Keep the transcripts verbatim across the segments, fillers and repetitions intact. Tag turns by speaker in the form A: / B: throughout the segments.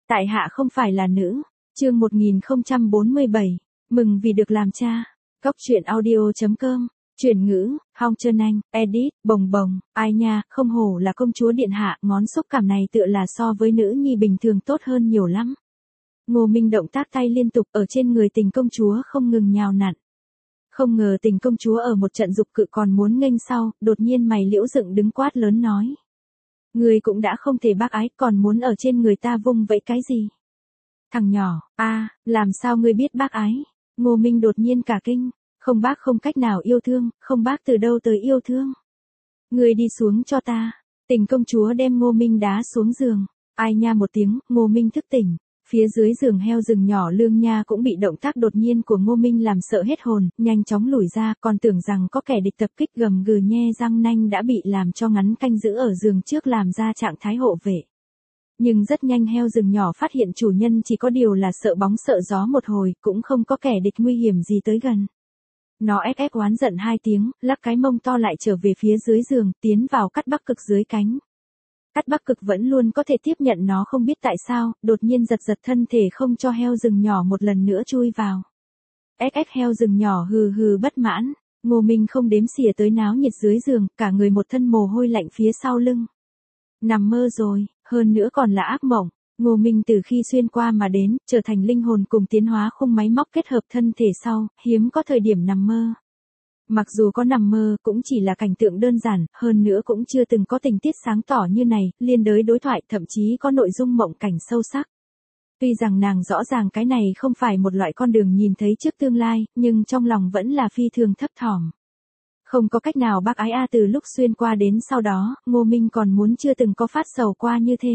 A: Tại hạ không phải là nữ. Chương một nghìn không trăm bốn mươi bảy. Mừng vì được làm cha. Góc truyện audio chấm com. Chuyển ngữ, Hong Trân Anh, edit, bồng bồng, ai nha, không hổ là công chúa điện hạ, ngón xúc cảm này tựa là so với nữ nhi bình thường tốt hơn nhiều lắm. Ngô Minh động tác tay liên tục ở trên người Tình công chúa không ngừng nhào nặn. Không ngờ Tình công chúa ở một trận dục cự còn muốn nghênh sau, đột nhiên mày liễu dựng đứng quát lớn nói. Người cũng đã không thể bác ái, còn muốn ở trên người ta vung vẫy cái gì? Thằng nhỏ, a, làm sao ngươi biết bác ái? Ngô Minh đột nhiên cả kinh, không bác không cách nào yêu thương, không bác từ đâu tới yêu thương. Ngươi đi xuống cho ta. Tình công chúa đem Ngô Minh đá xuống giường. Ai nha một tiếng, Ngô Minh thức tỉnh. Phía dưới giường heo rừng nhỏ Lương Nha cũng bị động tác đột nhiên của Ngô Minh làm sợ hết hồn, nhanh chóng lùi ra, còn tưởng rằng có kẻ địch tập kích, gầm gừ nhe răng nanh đã bị làm cho ngắn canh giữ ở giường trước làm ra trạng thái hộ vệ. Nhưng rất nhanh heo rừng nhỏ phát hiện chủ nhân chỉ có điều là sợ bóng sợ gió một hồi, cũng không có kẻ địch nguy hiểm gì tới gần. Nó ép ép oán giận hai tiếng, lắc cái mông to lại trở về phía dưới giường, tiến vào cắt Bắc Cực dưới cánh. Cắt Bắc Cực vẫn luôn có thể tiếp nhận nó, không biết tại sao, đột nhiên giật giật thân thể không cho heo rừng nhỏ một lần nữa chui vào. Ép ép heo rừng nhỏ hừ hừ bất mãn, Ngô Minh không đếm xỉa tới náo nhiệt dưới giường, cả người một thân mồ hôi lạnh phía sau lưng. Nằm mơ rồi, hơn nữa còn là ác mộng. Ngô Minh từ khi xuyên qua mà đến, trở thành linh hồn cùng tiến hóa khung máy móc kết hợp thân thể sau, hiếm có thời điểm nằm mơ. Mặc dù có nằm mơ, cũng chỉ là cảnh tượng đơn giản, hơn nữa cũng chưa từng có tình tiết sáng tỏ như này, liên đới đối thoại, thậm chí có nội dung mộng cảnh sâu sắc. Tuy rằng nàng rõ ràng cái này không phải một loại con đường nhìn thấy trước tương lai, nhưng trong lòng vẫn là phi thường thấp thỏm. Không có cách nào bác ái a, từ lúc xuyên qua đến sau đó, Ngô Minh còn muốn chưa từng có phát sầu qua như thế.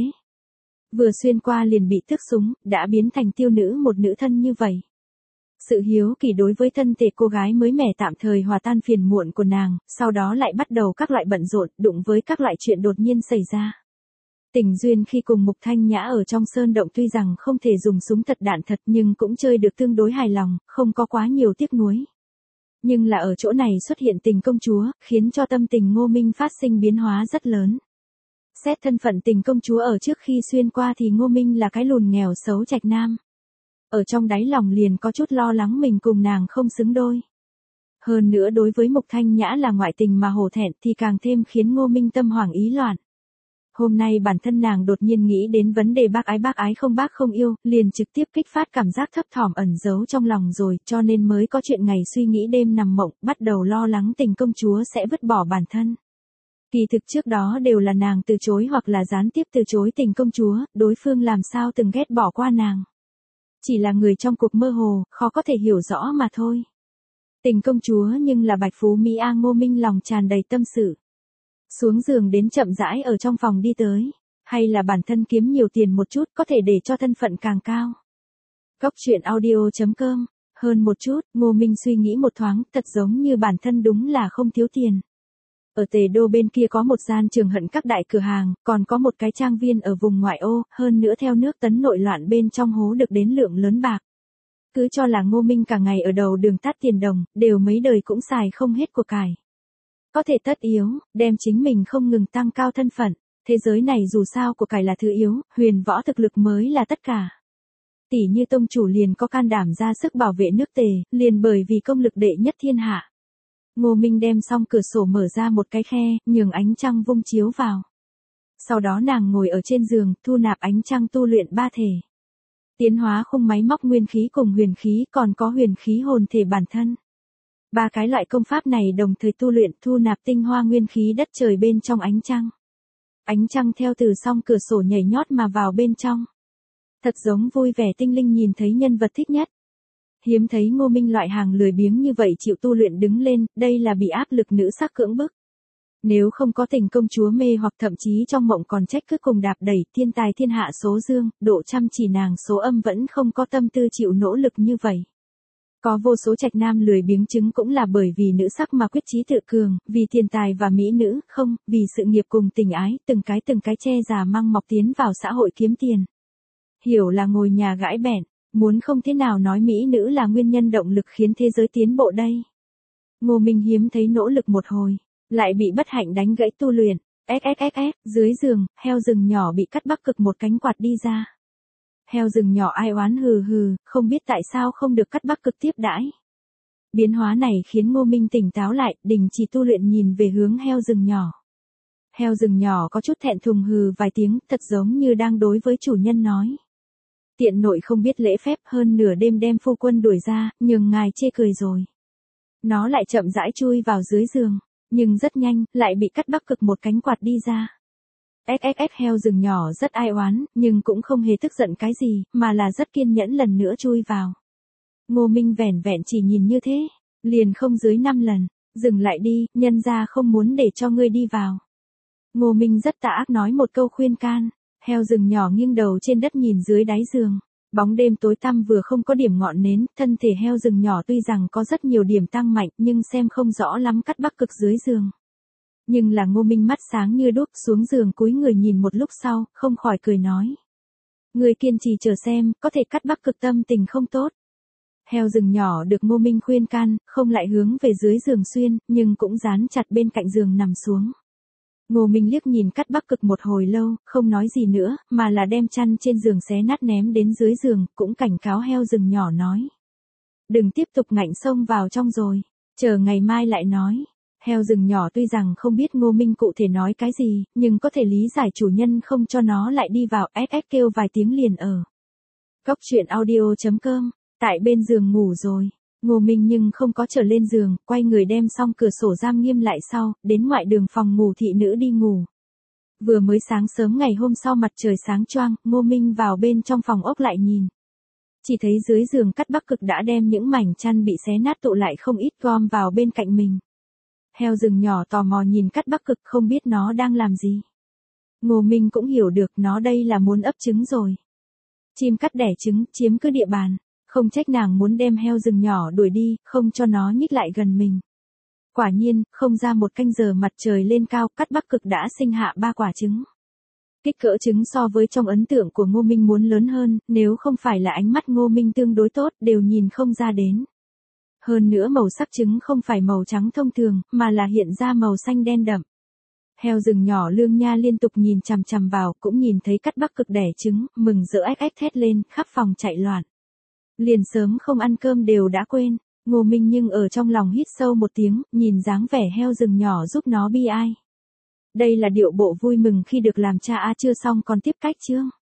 A: Vừa xuyên qua liền bị tước súng, đã biến thành tiêu nữ một nữ thân như vậy. Sự hiếu kỳ đối với thân thể cô gái mới mẻ tạm thời hòa tan phiền muộn của nàng, sau đó lại bắt đầu các loại bận rộn, đụng với các loại chuyện đột nhiên xảy ra. Tình duyên khi cùng Mục Thanh Nhã ở trong sơn động tuy rằng không thể dùng súng thật đạn thật nhưng cũng chơi được tương đối hài lòng, không có quá nhiều tiếc nuối. Nhưng là ở chỗ này xuất hiện Tình công chúa, khiến cho tâm tình Ngô Minh phát sinh biến hóa rất lớn. Xét thân phận Tình công chúa ở trước khi xuyên qua thì Ngô Minh là cái lùn nghèo xấu trạch nam. Ở trong đáy lòng liền có chút lo lắng mình cùng nàng không xứng đôi. Hơn nữa đối với Mục Thanh Nhã là ngoại tình mà hổ thẹn thì càng thêm khiến Ngô Minh tâm hoảng ý loạn. Hôm nay bản thân nàng đột nhiên nghĩ đến vấn đề bác ái bác ái không bác không yêu, liền trực tiếp kích phát cảm giác thấp thỏm ẩn giấu trong lòng rồi, cho nên mới có chuyện ngày suy nghĩ đêm nằm mộng, bắt đầu lo lắng Tình công chúa sẽ vứt bỏ bản thân. Kỳ thực trước đó đều là nàng từ chối hoặc là gián tiếp từ chối Tình công chúa, đối phương làm sao từng ghét bỏ qua nàng. Chỉ là người trong cuộc mơ hồ, khó có thể hiểu rõ mà thôi. Tình công chúa nhưng là bạch phú Mỹ A. Ngô Minh lòng tràn đầy tâm sự. Xuống giường đến chậm rãi ở trong phòng đi tới. Hay là bản thân kiếm nhiều tiền một chút có thể để cho thân phận càng cao. Góc truyện audio chấm com. Hơn một chút, Ngô Minh suy nghĩ một thoáng, thật giống như bản thân đúng là không thiếu tiền. Ở Tề Đô bên kia có một gian trường hận các đại cửa hàng, còn có một cái trang viên ở vùng ngoại ô, hơn nữa theo nước Tấn nội loạn bên trong hố được đến lượng lớn bạc. Cứ cho là Ngô Minh cả ngày ở đầu đường tát tiền đồng, đều mấy đời cũng xài không hết của cải. Có thể tất yếu, đem chính mình không ngừng tăng cao thân phận. Thế giới này dù sao của cải là thứ yếu, huyền võ thực lực mới là tất cả. Tỷ như tông chủ liền có can đảm ra sức bảo vệ nước Tề, liền bởi vì công lực đệ nhất thiên hạ. Ngô Minh đem xong cửa sổ mở ra một cái khe, nhường ánh trăng vung chiếu vào. Sau đó nàng ngồi ở trên giường, thu nạp ánh trăng tu luyện ba thể. Tiến hóa khung máy móc nguyên khí cùng huyền khí, còn có huyền khí hồn thể bản thân. Ba cái loại công pháp này đồng thời tu luyện, thu nạp tinh hoa nguyên khí đất trời bên trong ánh trăng. Ánh trăng theo từ song cửa sổ nhảy nhót mà vào bên trong. Thật giống vui vẻ tinh linh nhìn thấy nhân vật thích nhất. Hiếm thấy Ngô Minh loại hàng lười biếng như vậy chịu tu luyện đứng lên, đây là bị áp lực nữ sắc cưỡng bức. Nếu không có Tình công chúa mê hoặc thậm chí trong mộng còn trách cứ cùng đạp đẩy, thiên tài thiên hạ số dương, độ chăm chỉ nàng số âm vẫn không có tâm tư chịu nỗ lực như vậy. Có vô số trạch nam lười biếng chứng cũng là bởi vì nữ sắc mà quyết chí tự cường, vì tiền tài và mỹ nữ, không, vì sự nghiệp cùng tình ái, từng cái từng cái che già măng mọc tiến vào xã hội kiếm tiền. Hiểu là ngồi nhà gãi bẹn. Muốn không thế nào nói mỹ nữ là nguyên nhân động lực khiến thế giới tiến bộ đây. Ngô Minh hiếm thấy nỗ lực một hồi, lại bị bất hạnh đánh gãy tu luyện. Xxxx, dưới giường, heo rừng nhỏ bị cắt Bắc Cực một cánh quạt đi ra. Heo rừng nhỏ ai oán hừ hừ, không biết tại sao không được cắt bắc cực tiếp đãi. Biến hóa này khiến Ngô Minh tỉnh táo lại, đình chỉ tu luyện nhìn về hướng heo rừng nhỏ. Heo rừng nhỏ có chút thẹn thùng hừ vài tiếng, thật giống như đang đối với chủ nhân nói. Tiện nội không biết lễ phép, hơn nửa đêm đem phu quân đuổi ra, nhường ngài chê cười rồi. Nó lại chậm rãi chui vào dưới giường, nhưng rất nhanh, lại bị cắt bắc cực một cánh quạt đi ra. ét ét ét heo rừng nhỏ rất ai oán, nhưng cũng không hề tức giận cái gì, mà là rất kiên nhẫn lần nữa chui vào. Ngô Minh vẻn vẹn chỉ nhìn như thế, liền không dưới năm lần, dừng lại đi, nhân ra không muốn để cho ngươi đi vào. Ngô Minh rất tà ác nói một câu khuyên can, heo rừng nhỏ nghiêng đầu trên đất nhìn dưới đáy giường. Bóng đêm tối tăm vừa không có điểm ngọn nến, thân thể heo rừng nhỏ tuy rằng có rất nhiều điểm tăng mạnh nhưng xem không rõ lắm cắt bắc cực dưới giường. Nhưng là Ngô Minh mắt sáng như đuốc xuống giường cúi người nhìn một lúc sau, không khỏi cười nói. Người kiên trì chờ xem, có thể cắt bắc cực tâm tình không tốt. Heo rừng nhỏ được Ngô Minh khuyên can, không lại hướng về dưới giường xuyên, nhưng cũng dán chặt bên cạnh giường nằm xuống. Ngô Minh liếc nhìn cắt bắc cực một hồi lâu, không nói gì nữa, mà là đem chăn trên giường xé nát ném đến dưới giường, cũng cảnh cáo heo rừng nhỏ nói. Đừng tiếp tục ngạnh xông vào trong rồi, chờ ngày mai lại nói. Heo rừng nhỏ tuy rằng không biết Ngô Minh cụ thể nói cái gì, nhưng có thể lý giải chủ nhân không cho nó lại đi vào, ét ét kêu vài tiếng liền ở. Cốc truyện audio chấm com, tại bên giường ngủ rồi. Ngô Minh nhưng không có trở lên giường, quay người đem xong cửa sổ giam nghiêm lại sau, đến ngoại đường phòng ngủ thị nữ đi ngủ. Vừa mới sáng sớm ngày hôm sau mặt trời sáng choang, Ngô Minh vào bên trong phòng ốc lại nhìn. Chỉ thấy dưới giường cắt bắc cực đã đem những mảnh chăn bị xé nát tụ lại không ít gom vào bên cạnh mình. Heo rừng nhỏ tò mò nhìn cắt bắc cực không biết nó đang làm gì. Ngô Minh cũng hiểu được nó đây là muốn ấp trứng rồi. Chim cắt đẻ trứng, chiếm cứ địa bàn. Không trách nàng muốn đem heo rừng nhỏ đuổi đi, không cho nó nhích lại gần mình. Quả nhiên, không ra một canh giờ mặt trời lên cao, cắt bắc cực đã sinh hạ ba quả trứng. Kích cỡ trứng so với trong ấn tượng của Ngô Minh muốn lớn hơn, nếu không phải là ánh mắt Ngô Minh tương đối tốt, đều nhìn không ra đến. Hơn nữa màu sắc trứng không phải màu trắng thông thường, mà là hiện ra màu xanh đen đậm. Heo rừng nhỏ Lương Nha liên tục nhìn chằm chằm vào, cũng nhìn thấy cắt bắc cực đẻ trứng, mừng rỡ ếch ếch thét lên, khắp phòng chạy loạn. Liền sớm không ăn cơm đều đã quên, Ngô Minh nhưng ở trong lòng hít sâu một tiếng, nhìn dáng vẻ heo rừng nhỏ giúp nó bi ai. Đây là điệu bộ vui mừng khi được làm cha a chưa xong còn tiếp cách chương.